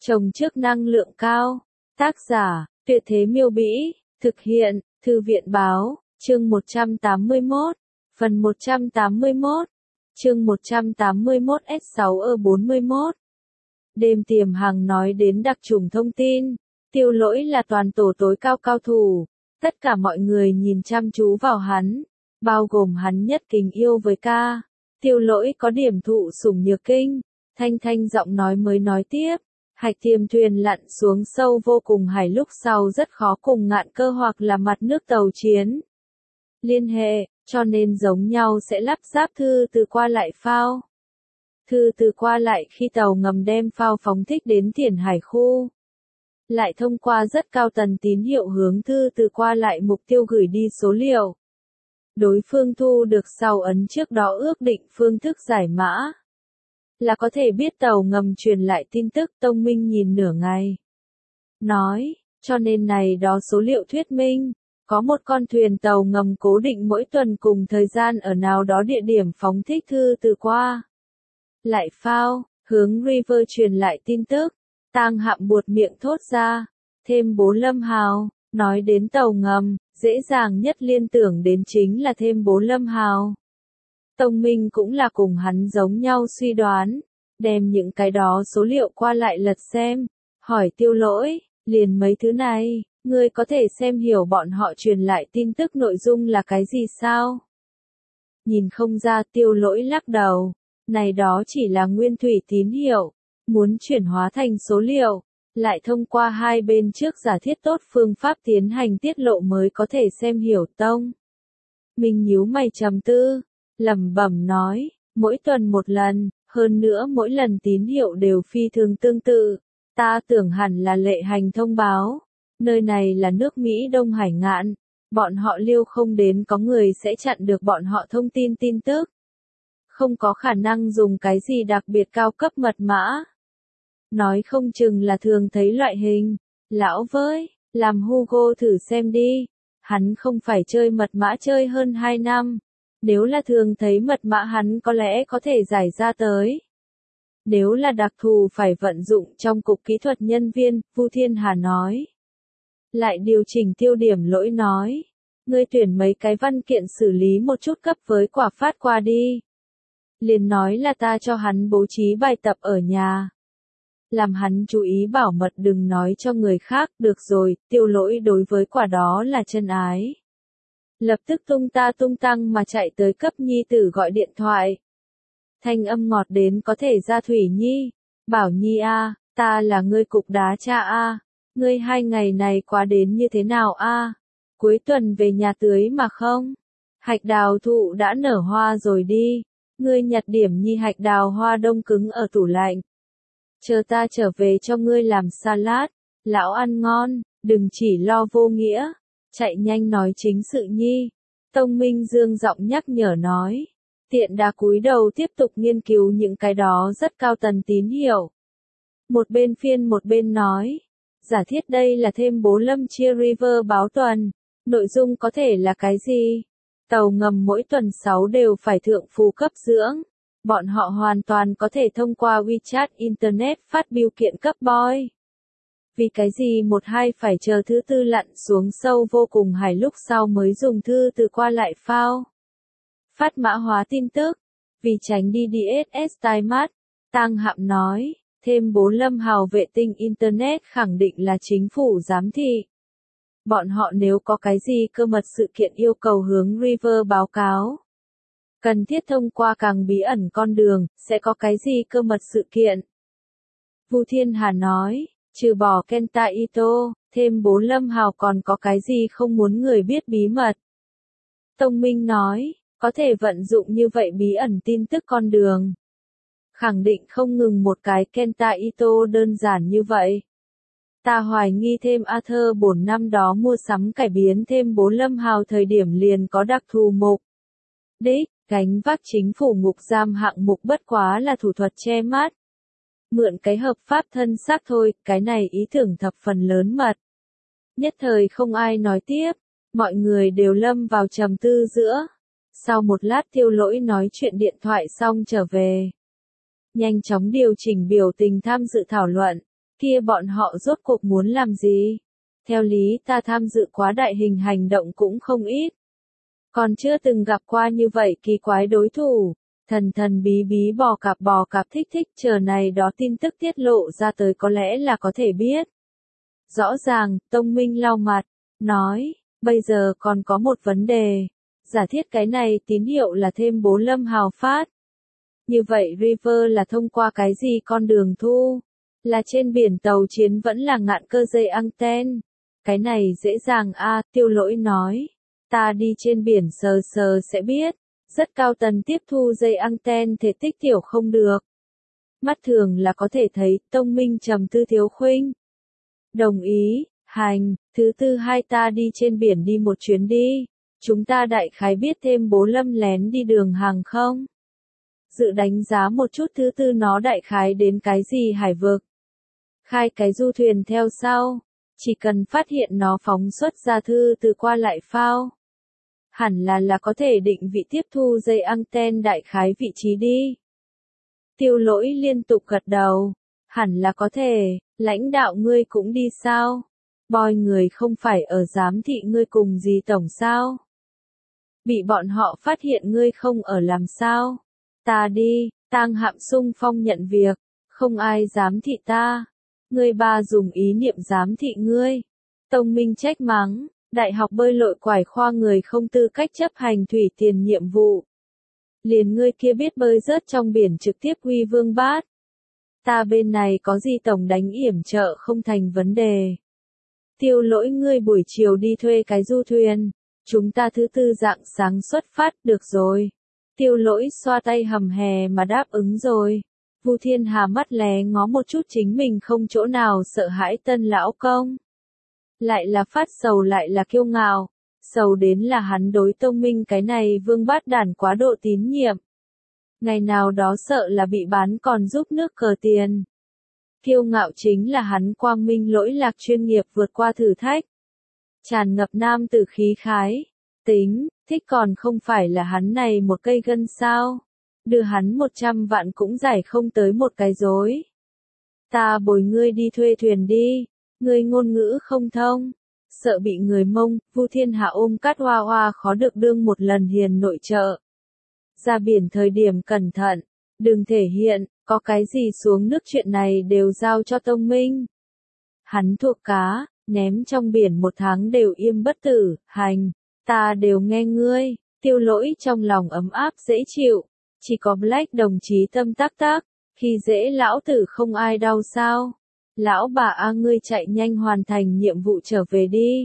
Trồng trước năng lượng cao. Tác giả, Tuyệt Thế Miêu Bĩ. Thực hiện, Thư viện Báo. Chương 181. Phần 181. Chương 181 S6E41. Đêm Tiềm Hằng nói đến đặc trùng thông tin. Tiêu Lỗi là toàn tổ tối cao cao thủ. Tất cả mọi người nhìn chăm chú vào hắn, bao gồm hắn nhất kính yêu với ca. Tiêu Lỗi có điểm thụ sủng nhược kinh. Thanh thanh giọng nói mới nói tiếp. Hạch Thiềm thuyền lặn xuống sâu vô cùng hải, lúc sau rất khó cùng ngạn cơ hoặc là mặt nước tàu chiến liên hệ, cho nên giống nhau sẽ lắp ráp thư từ qua lại phao. Thư từ qua lại khi tàu ngầm đem phao phóng thích đến tiền hải khu, lại thông qua rất cao tần tín hiệu hướng thư từ qua lại mục tiêu gửi đi số liệu. Đối phương thu được sau ấn trước đó ước định phương thức giải mã, là có thể biết tàu ngầm truyền lại tin tức. Tông Minh nhìn nửa ngày, nói, cho nên này đó số liệu thuyết minh, có một con thuyền tàu ngầm cố định mỗi tuần cùng thời gian ở nào đó địa điểm phóng thích thư từ qua lại phao, hướng River truyền lại tin tức. Tang Hạm buột miệng thốt ra, thêm Bố Lâm Hào. Nói đến tàu ngầm, dễ dàng nhất liên tưởng đến chính là thêm Bố Lâm Hào. Tông Minh cũng là cùng hắn giống nhau suy đoán, đem những cái đó số liệu qua lại lật xem, hỏi Tiêu Lỗi, liền mấy thứ này, ngươi có thể xem hiểu bọn họ truyền lại tin tức nội dung là cái gì sao? Nhìn không ra. Tiêu Lỗi lắc đầu, này đó chỉ là nguyên thủy tín hiệu, muốn chuyển hóa thành số liệu, lại thông qua hai bên trước giả thiết tốt phương pháp tiến hành tiết lộ mới có thể xem hiểu. Tông Minh nhíu mày trầm tư, lẩm bẩm nói, mỗi tuần một lần, hơn nữa mỗi lần tín hiệu đều phi thường tương tự. Ta tưởng hẳn là lệ hành thông báo. Nơi này là nước Mỹ Đông Hải ngạn, bọn họ liêu không đến có người sẽ chặn được bọn họ thông tin tin tức. Không có khả năng dùng cái gì đặc biệt cao cấp mật mã. Nói không chừng là thường thấy loại hình. Lão với, làm Hugo thử xem đi. Hắn không phải chơi mật mã chơi hơn 2 năm. Nếu là thường thấy mật mã hắn có lẽ có thể giải ra tới. Nếu là đặc thù phải vận dụng trong cục kỹ thuật nhân viên, Vu Thiên Hà nói. Lại điều chỉnh tiêu điểm. Lỗi nói, ngươi tuyển mấy cái văn kiện xử lý một chút cấp với Quả Phát qua đi. Liền nói là ta cho hắn bố trí bài tập ở nhà. Làm hắn chú ý bảo mật đừng nói cho người khác. Được rồi. Tiêu Lỗi đối với Quả đó là chân ái. Lập tức tung ta tung tăng mà chạy tới cấp nhi tử gọi điện thoại. Thanh âm ngọt đến có thể ra Thủy Nhi. Bảo Nhi a, ta là ngươi cục đá cha a. Ngươi 2 ngày này quá đến như thế nào a? Cuối tuần về nhà tưới mà không? Hạch đào thụ đã nở hoa rồi đi. Ngươi nhặt điểm nhi hạch đào hoa đông cứng ở tủ lạnh. Chờ ta trở về cho ngươi làm salad. Lão ăn ngon, đừng chỉ lo vô nghĩa. Chạy nhanh nói chính sự nhi. Tông Minh dương giọng nhắc nhở nói. Tiện đà cúi đầu tiếp tục nghiên cứu những cái đó rất cao tần tín hiệu. Một bên phiên một bên nói. Giả thiết đây là thêm Bố Lâm chia River báo tuần. Nội dung có thể là cái gì? Tàu ngầm mỗi tuần 6 đều phải thượng phù cấp dưỡng. Bọn họ hoàn toàn có thể thông qua WeChat Internet phát bưu kiện cấp boy. Vì cái gì một hai phải chờ thứ tư lặn xuống sâu vô cùng hải lúc sau mới dùng thư từ qua lại phao. Phát mã hóa tin tức. Vì tránh đi DSS tai mắt. Tang Hạm nói, thêm Bố Lâm Hào vệ tinh Internet khẳng định là chính phủ giám thị. Bọn họ nếu có cái gì cơ mật sự kiện yêu cầu hướng River báo cáo. Cần thiết thông qua càng bí ẩn con đường, sẽ có cái gì cơ mật sự kiện. Vu Thiên Hà nói, trừ bỏ Kenta Ito, thêm Bố Lâm Hào còn có cái gì không muốn người biết bí mật. Tông Minh nói, có thể vận dụng như vậy bí ẩn tin tức con đường. Khẳng định không ngừng một cái Kenta Ito đơn giản như vậy. Ta hoài nghi thêm Arthur bổn năm đó mua sắm cải biến thêm Bố Lâm Hào thời điểm liền có đặc thù mục đích, gánh vác chính phủ ngục giam hạng mục bất quá là thủ thuật che mắt. Mượn cái hợp pháp thân xác thôi, cái này ý tưởng thập phần lớn mật. Nhất thời không ai nói tiếp, mọi người đều lâm vào trầm tư giữa. Sau một lát Tiêu Lỗi nói chuyện điện thoại xong trở về. Nhanh chóng điều chỉnh biểu tình tham dự thảo luận. Kia bọn họ rốt cuộc muốn làm gì? Theo lý ta tham dự quá đại hình hành động cũng không ít. Còn chưa từng gặp qua như vậy kỳ quái đối thủ. Thần thần bí bí bò cạp thích thích chờ này đó tin tức tiết lộ ra tới có lẽ là có thể biết. Rõ ràng, Tông Minh lau mặt, nói, bây giờ còn có một vấn đề. Giả thiết cái này tín hiệu là thêm bố lâm hào phát. Như vậy River là thông qua cái gì con đường thu? Là trên biển tàu chiến vẫn là ngạn cơ dây anten. Cái này dễ dàng Tiêu Lỗi nói. Ta đi trên biển sờ sờ sẽ biết. Rất cao tần tiếp thu dây anten thể tích tiểu không được. Mắt thường là có thể thấy, Tông Minh trầm tư Thiếu Khuynh. Đồng ý, hành, thứ tư hai ta đi trên biển đi một chuyến đi. Chúng ta đại khái biết thêm bố lâm lén đi đường hàng không? Dự đánh giá một chút thứ tư nó đại khái đến cái gì hải vực. Khai cái du thuyền theo sau. Chỉ cần phát hiện nó phóng xuất ra thư từ qua lại phao. Hẳn là có thể định vị tiếp thu dây anten đại khái vị trí đi. Tiêu Lỗi liên tục gật đầu. Hẳn là có thể, lãnh đạo ngươi cũng đi sao? Boy người không phải ở giám thị ngươi cùng gì tổng sao? Bị bọn họ phát hiện ngươi không ở làm sao? Ta đi, Tang Hạm xung phong nhận việc, không ai giám thị ta. Ngươi ba dùng ý niệm giám thị ngươi. Tông Minh trách mắng, đại học bơi lội quải khoa người không tư cách chấp hành thủy tiền nhiệm vụ. Liền ngươi kia biết bơi rớt trong biển trực tiếp huy vương bát. Ta bên này có gì tổng đánh yểm trợ không thành vấn đề. Tiêu Lỗi ngươi buổi chiều đi thuê cái du thuyền. Chúng ta thứ tư rạng sáng xuất phát được rồi. Tiêu Lỗi xoa tay hầm hè mà đáp ứng rồi. Vu Thiên Hà mắt lé ngó một chút chính mình không chỗ nào sợ hãi tân lão công. Lại là phát sầu lại là kiêu ngạo. Sầu đến là hắn đối Tông Minh cái này vương bát đản quá độ tín nhiệm. Ngày nào đó sợ là bị bán còn giúp nước cờ tiền. Kiêu ngạo chính là hắn quang minh lỗi lạc chuyên nghiệp vượt qua thử thách. Tràn ngập nam tử khí khái. Tính, thích còn không phải là hắn này một cây gân sao. Đưa hắn 100 vạn cũng giải không tới một cái rối. Ta bồi ngươi đi thuê thuyền đi. Ngươi ngôn ngữ không thông. Sợ bị người Mông, Vu Thiên Hạ ôm Cát Hoa Hoa khó được đương một lần hiền nội trợ. Ra biển thời điểm cẩn thận. Đừng thể hiện, có cái gì xuống nước chuyện này đều giao cho Tông Minh. Hắn thuộc cá, ném trong biển 1 tháng đều im bất tử, hành. Ta đều nghe ngươi, Tiêu Lỗi trong lòng ấm áp dễ chịu. Chỉ có Black đồng chí tâm tác tác, khi dễ lão tử không ai đau sao. Lão bà ngươi chạy nhanh hoàn thành nhiệm vụ trở về đi.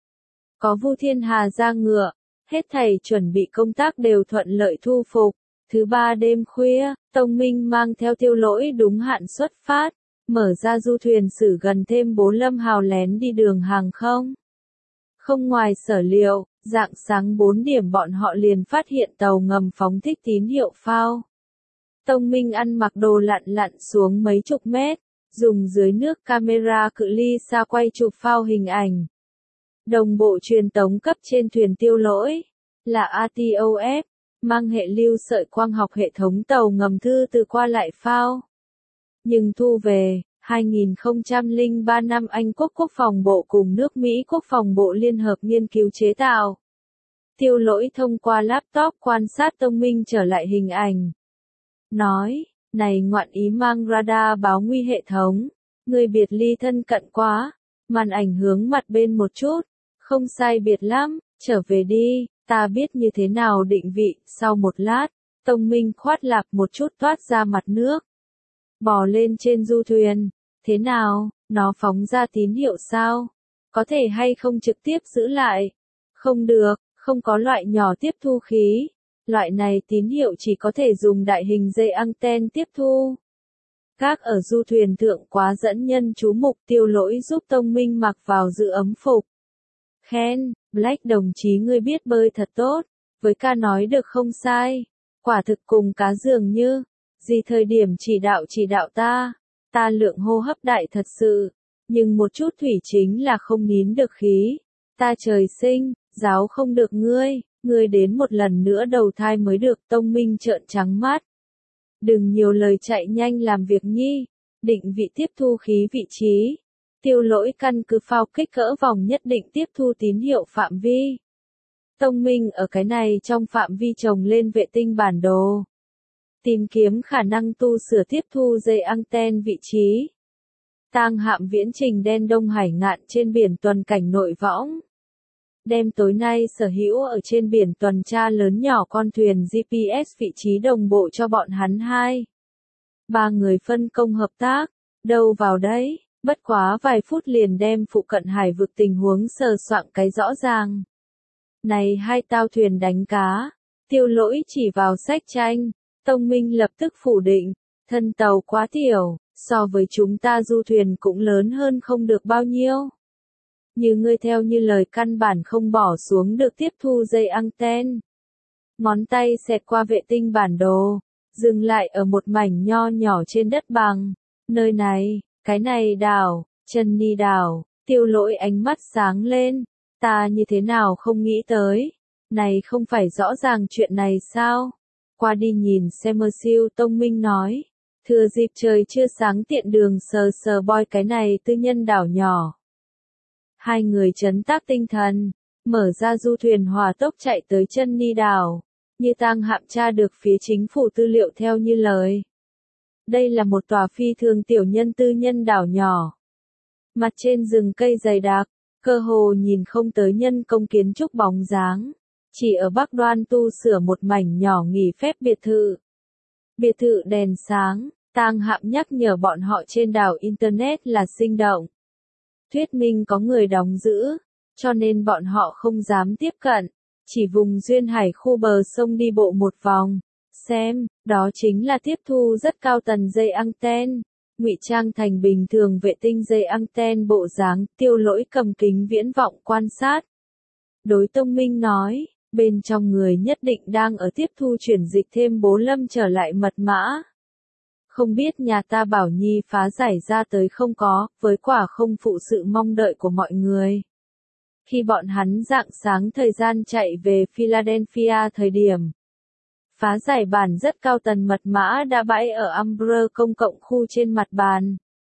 Có Vu Thiên Hà ra ngựa, hết thảy chuẩn bị công tác đều thuận lợi thu phục. Thứ ba đêm khuya, Tông Minh mang theo Tiêu Lỗi đúng hạn xuất phát, mở ra du thuyền xử gần thêm bố lâm hào lén đi đường hàng không. Không ngoài sở liệu, rạng sáng 4 điểm bọn họ liền phát hiện tàu ngầm phóng thích tín hiệu phao. Tông Minh ăn mặc đồ lặn xuống mấy chục mét, dùng dưới nước camera cự ly xa quay chụp phao hình ảnh. Đồng bộ truyền tống cấp trên thuyền Tiêu Lỗi là ATOF, mang hệ lưu sợi quang học hệ thống tàu ngầm thư từ qua lại phao. Nhưng thu về, 2003 năm Anh Quốc Quốc phòng bộ cùng nước Mỹ Quốc phòng bộ liên hợp nghiên cứu chế tạo. Tiêu Lỗi thông qua laptop quan sát Tông Minh trở lại hình ảnh. Nói, này ngoạn ý mang radar báo nguy hệ thống. Người biệt ly thân cận quá. Màn ảnh hướng mặt bên một chút. Không sai biệt lắm, trở về đi, ta biết như thế nào định vị. Sau một lát, Tông Minh khoát lạc một chút toát ra mặt nước. Bò lên trên du thuyền. Thế nào, nó phóng ra tín hiệu sao? Có thể hay không trực tiếp giữ lại? Không được, không có loại nhỏ tiếp thu khí. Loại này tín hiệu chỉ có thể dùng đại hình dây anten tiếp thu. Các ở du thuyền thượng quá dẫn nhân chú mục. Tiêu Lỗi giúp Tông Minh mặc vào giữ ấm phục. Khen, Black đồng chí ngươi biết bơi thật tốt. Với ca nói được không sai. Quả thực cùng cá dường như. Gì thời điểm chỉ đạo ta. Ta lượng hô hấp đại thật sự. Nhưng một chút thủy chính là không nín được khí. Ta trời sinh, giáo không được ngươi. Ngươi đến một lần nữa đầu thai mới được. Tông Minh trợn trắng mắt. Đừng nhiều lời chạy nhanh làm việc nhi. Định vị tiếp thu khí vị trí. Tiêu Lỗi căn cứ phao kích cỡ vòng nhất định tiếp thu tín hiệu phạm vi. Tông Minh ở cái này trong phạm vi trồng lên vệ tinh bản đồ. Tìm kiếm khả năng tu sửa tiếp thu dây anten vị trí. Tang Hạm viễn trình đen Đông Hải ngạn trên biển tuần cảnh nội võng. Đêm tối nay sở hữu ở trên biển tuần tra lớn nhỏ con thuyền GPS vị trí đồng bộ cho bọn hắn 2-3 người phân công hợp tác. Đâu vào đấy, bất quá vài phút liền đem phụ cận hải vực tình huống sờ soạng cái rõ ràng. Này hai tao thuyền đánh cá, Tiêu Lỗi chỉ vào sách tranh, Tông Minh lập tức phủ định, thân tàu quá tiểu, so với chúng ta du thuyền cũng lớn hơn không được bao nhiêu. Như ngươi theo như lời căn bản không bỏ xuống được tiếp thu dây anten. Ngón tay xẹt qua vệ tinh bản đồ, dừng lại ở một mảnh nho nhỏ trên đất bằng. Nơi này, cái này đảo, Chân Ni đảo, Tiêu Lỗi ánh mắt sáng lên. Ta như thế nào không nghĩ tới. Này không phải rõ ràng chuyện này sao? Qua đi nhìn xem mơ siêu, Tông Minh nói. Thừa dịp trời chưa sáng tiện đường sờ sờ boy cái này tư nhân đảo nhỏ. Hai người trấn tác tinh thần, mở ra du thuyền hỏa tốc chạy tới Chân Ni đảo. Như Tang Hạm tra được phía chính phủ tư liệu theo như lời. Đây là một tòa phi thường tiểu nhân tư nhân đảo nhỏ. Mặt trên rừng cây dày đặc, cơ hồ nhìn không tới nhân công kiến trúc bóng dáng. Chỉ ở Bắc Đoan tu sửa một mảnh nhỏ nghỉ phép biệt thự. Biệt thự đèn sáng, Tang Hạm nhắc nhở bọn họ trên đảo Internet là sinh động. Thuyết minh có người đóng giữ, cho nên bọn họ không dám tiếp cận. Chỉ vùng duyên hải khu bờ sông đi bộ một vòng. Xem, đó chính là tiếp thu rất cao tần dây anten. Ngụy trang thành bình thường vệ tinh dây anten bộ dáng. Tiêu Lỗi cầm kính viễn vọng quan sát. Đối Tông Minh nói, bên trong người nhất định đang ở tiếp thu chuyển dịch thêm Bố Lâm trở lại mật mã. Không biết nhà ta Bảo Nhi phá giải ra tới không có, với quả không phụ sự mong đợi của mọi người. Khi bọn hắn rạng sáng thời gian chạy về Philadelphia thời điểm. Phá giải bản rất cao tần mật mã đã bãi ở Amber công cộng khu trên mặt bàn.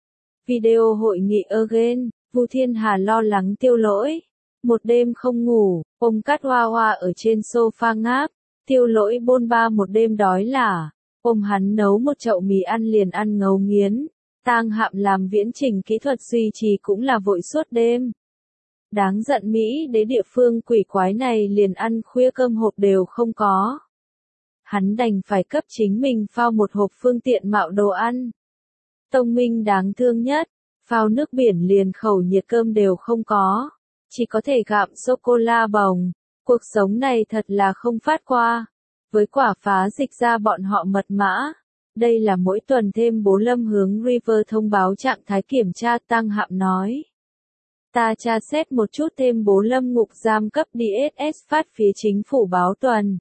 Video hội nghị again, Vu Thiên Hà lo lắng Tiêu Lỗi. Một đêm không ngủ, ôm Cát Hoa Hoa ở trên sofa ngáp. Tiêu Lỗi bôn ba một đêm đói lả. Ôm hắn nấu một chậu mì ăn liền ăn ngấu nghiến. Tang Hạm làm viễn trình kỹ thuật duy trì cũng là vội suốt đêm. Đáng giận Mỹ đế địa phương quỷ quái này liền ăn khuya cơm hộp đều không có. Hắn đành phải cấp chính mình phao một hộp phương tiện mạo đồ ăn. Tông Minh đáng thương nhất, phao nước biển liền khẩu nhiệt cơm đều không có. Chỉ có thể gặm sô-cô-la bồng. Cuộc sống này thật là không phát qua. Với quả phá dịch ra bọn họ mật mã. Đây là mỗi tuần thêm Bố Lâm hướng River thông báo trạng thái kiểm tra. Tang Hạm nói. Ta tra xét một chút thêm Bố Lâm ngục giam cấp DSS phát phía chính phủ báo tuần.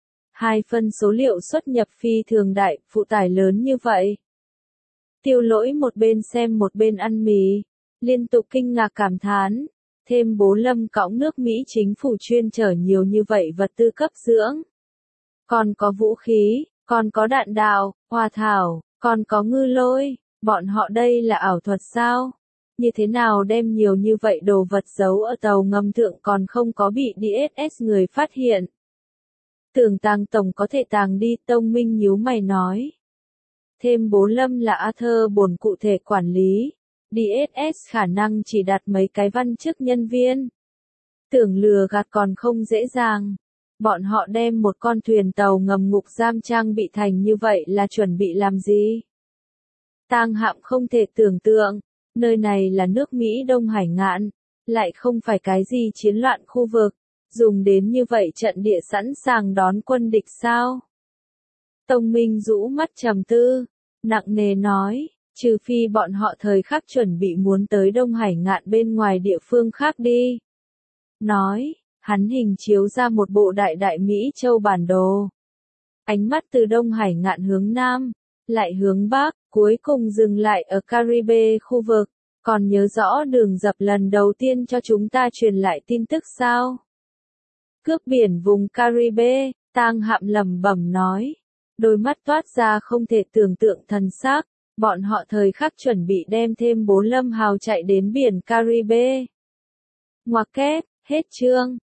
2 phân số liệu xuất nhập phi thường đại, phụ tải lớn như vậy. Tiêu Lỗi một bên xem một bên ăn mì, liên tục kinh ngạc cảm thán. Thêm Bố Lâm cõng nước Mỹ chính phủ chuyên chở nhiều như vậy vật tư cấp dưỡng. Còn có vũ khí, còn có đạn đạo, hoa thảo, còn có ngư lôi, bọn họ đây là ảo thuật sao? Như thế nào đem nhiều như vậy đồ vật giấu ở tàu ngầm thượng còn không có bị DSS người phát hiện? Tưởng tàng tổng có thể tàng đi, Tông Minh nhíu mày nói. Thêm Bố Lâm là Arthur bổn cụ thể quản lý. DSS khả năng chỉ đặt mấy cái văn chức nhân viên. Tưởng lừa gạt còn không dễ dàng. Bọn họ đem một con thuyền tàu ngầm ngục giam trang bị thành như vậy là chuẩn bị làm gì? Tang Hạm không thể tưởng tượng. Nơi này là nước Mỹ Đông Hải ngạn. Lại không phải cái gì chiến loạn khu vực. Dùng đến như vậy trận địa sẵn sàng đón quân địch sao? Tông Minh rũ mắt trầm tư. Nặng nề nói. Trừ phi bọn họ thời khắc chuẩn bị muốn tới Đông Hải ngạn bên ngoài địa phương khác đi. Nói, hắn hình chiếu ra một bộ đại Mỹ châu bản đồ. Ánh mắt từ Đông Hải ngạn hướng Nam, lại hướng Bắc, cuối cùng dừng lại ở Caribe khu vực. Còn nhớ rõ đường dập lần đầu tiên cho chúng ta truyền lại tin tức sao? Cướp biển vùng Caribe, Tang Hạm lẩm bẩm nói. Đôi mắt toát ra không thể tưởng tượng thần sắc. Bọn họ thời khắc chuẩn bị đem thêm 4 lâm hào chạy đến biển Caribe. Ngoặc kép, hết chương.